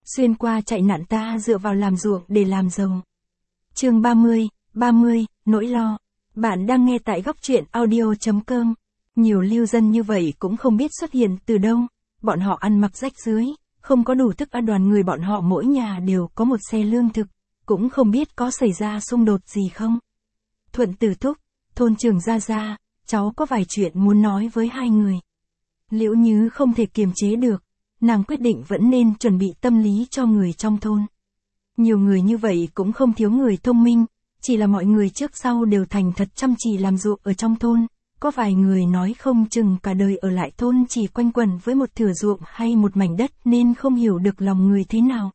xuyên qua chạy nạn ta dựa vào làm ruộng để làm giàu. Chương 30, nỗi lo. Bạn đang nghe tại góc truyện audio.com. Nhiều lưu dân như vậy cũng không biết xuất hiện từ đâu, bọn họ ăn mặc rách rưới, không có đủ thức ăn, đoàn người bọn họ mỗi nhà đều có một xe lương thực, cũng không biết có xảy ra xung đột gì không. Thuận Tử Thúc, thôn trưởng Gia Gia, cháu có vài chuyện muốn nói với hai người. Liễu Nhứ không thể kiềm chế được, nàng quyết định vẫn nên chuẩn bị tâm lý cho người trong thôn. Nhiều người như vậy cũng không thiếu người thông minh, chỉ là mọi người trước sau đều thành thật chăm chỉ làm ruộng ở trong thôn. Có vài người nói không chừng cả đời ở lại thôn chỉ quanh quẩn với một thửa ruộng hay một mảnh đất nên không hiểu được lòng người thế nào.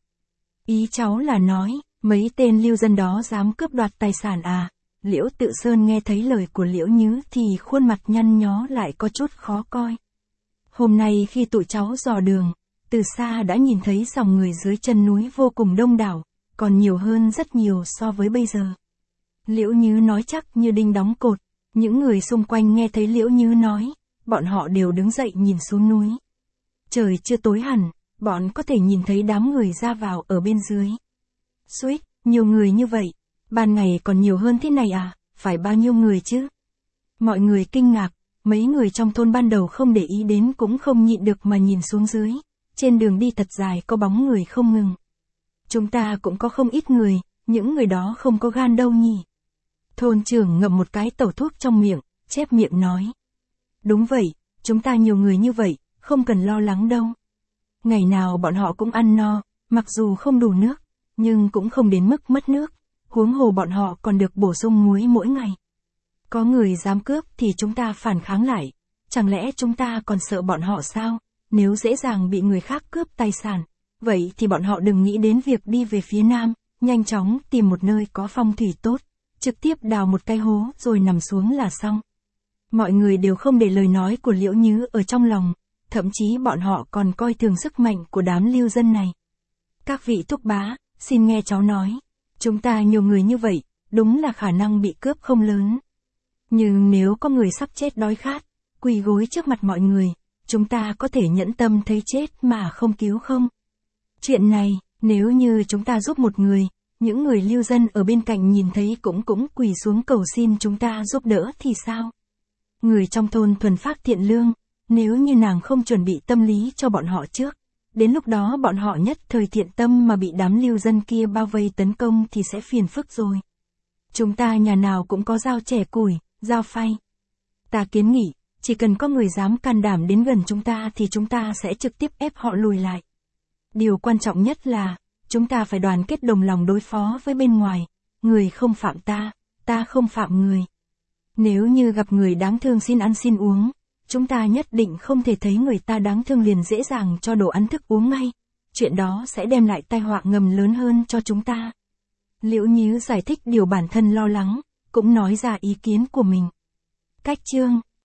Ý cháu là nói, mấy tên lưu dân đó dám cướp đoạt tài sản à? Liễu Tự Sơn nghe thấy lời của Liễu Nhứ thì khuôn mặt nhăn nhó lại có chút khó coi. Hôm nay khi tụi cháu dò đường, từ xa đã nhìn thấy dòng người dưới chân núi vô cùng đông đảo, còn nhiều hơn rất nhiều so với bây giờ. Liễu Nhứ nói chắc như đinh đóng cột. Những người xung quanh nghe thấy Liễu Nhứ nói, bọn họ đều đứng dậy nhìn xuống núi. Trời chưa tối hẳn, bọn có thể nhìn thấy đám người ra vào ở bên dưới. Suýt, nhiều người như vậy, ban ngày còn nhiều hơn thế này à, phải bao nhiêu người chứ? Mọi người kinh ngạc, mấy người trong thôn ban đầu không để ý đến cũng không nhịn được mà nhìn xuống dưới. Trên đường đi thật dài có bóng người không ngừng. Chúng ta cũng có không ít người, những người đó không có gan đâu nhỉ? Thôn trưởng ngậm một cái tẩu thuốc trong miệng, chép miệng nói. Đúng vậy, chúng ta nhiều người như vậy, không cần lo lắng đâu. Ngày nào bọn họ cũng ăn no, mặc dù không đủ nước, nhưng cũng không đến mức mất nước, huống hồ bọn họ còn được bổ sung muối mỗi ngày. Có người dám cướp thì chúng ta phản kháng lại, chẳng lẽ chúng ta còn sợ bọn họ sao? Nếu dễ dàng bị người khác cướp tài sản, vậy thì bọn họ đừng nghĩ đến việc đi về phía nam, nhanh chóng tìm một nơi có phong thủy tốt. Trực tiếp đào một cái hố rồi nằm xuống là xong. Mọi người đều không để lời nói của Liễu Nhứ ở trong lòng, thậm chí bọn họ còn coi thường sức mạnh của đám lưu dân này. Các vị thúc bá, xin nghe cháu nói, chúng ta nhiều người như vậy, đúng là khả năng bị cướp không lớn. Nhưng nếu có người sắp chết đói khát, quỳ gối trước mặt mọi người, chúng ta có thể nhẫn tâm thấy chết mà không cứu không? Chuyện này, nếu như chúng ta giúp một người, những người lưu dân ở bên cạnh nhìn thấy cũng quỳ xuống cầu xin chúng ta giúp đỡ thì sao? Người trong thôn thuần phác thiện lương, nếu như nàng không chuẩn bị tâm lý cho bọn họ trước, đến lúc đó bọn họ nhất thời thiện tâm mà bị đám lưu dân kia bao vây tấn công thì sẽ phiền phức rồi. Chúng ta nhà nào cũng có dao chẻ củi, dao phay. Ta kiến nghị, chỉ cần có người dám can đảm đến gần chúng ta thì chúng ta sẽ trực tiếp ép họ lùi lại. Điều quan trọng nhất là, chúng ta phải đoàn kết đồng lòng đối phó với bên ngoài, người không phạm ta, ta không phạm người. Nếu như gặp người đáng thương xin ăn xin uống, chúng ta nhất định không thể thấy người ta đáng thương liền dễ dàng cho đồ ăn thức uống ngay, chuyện đó sẽ đem lại tai họa ngầm lớn hơn cho chúng ta. Liễu Nhứ giải thích điều bản thân lo lắng, cũng nói ra ý kiến của mình. Cách chương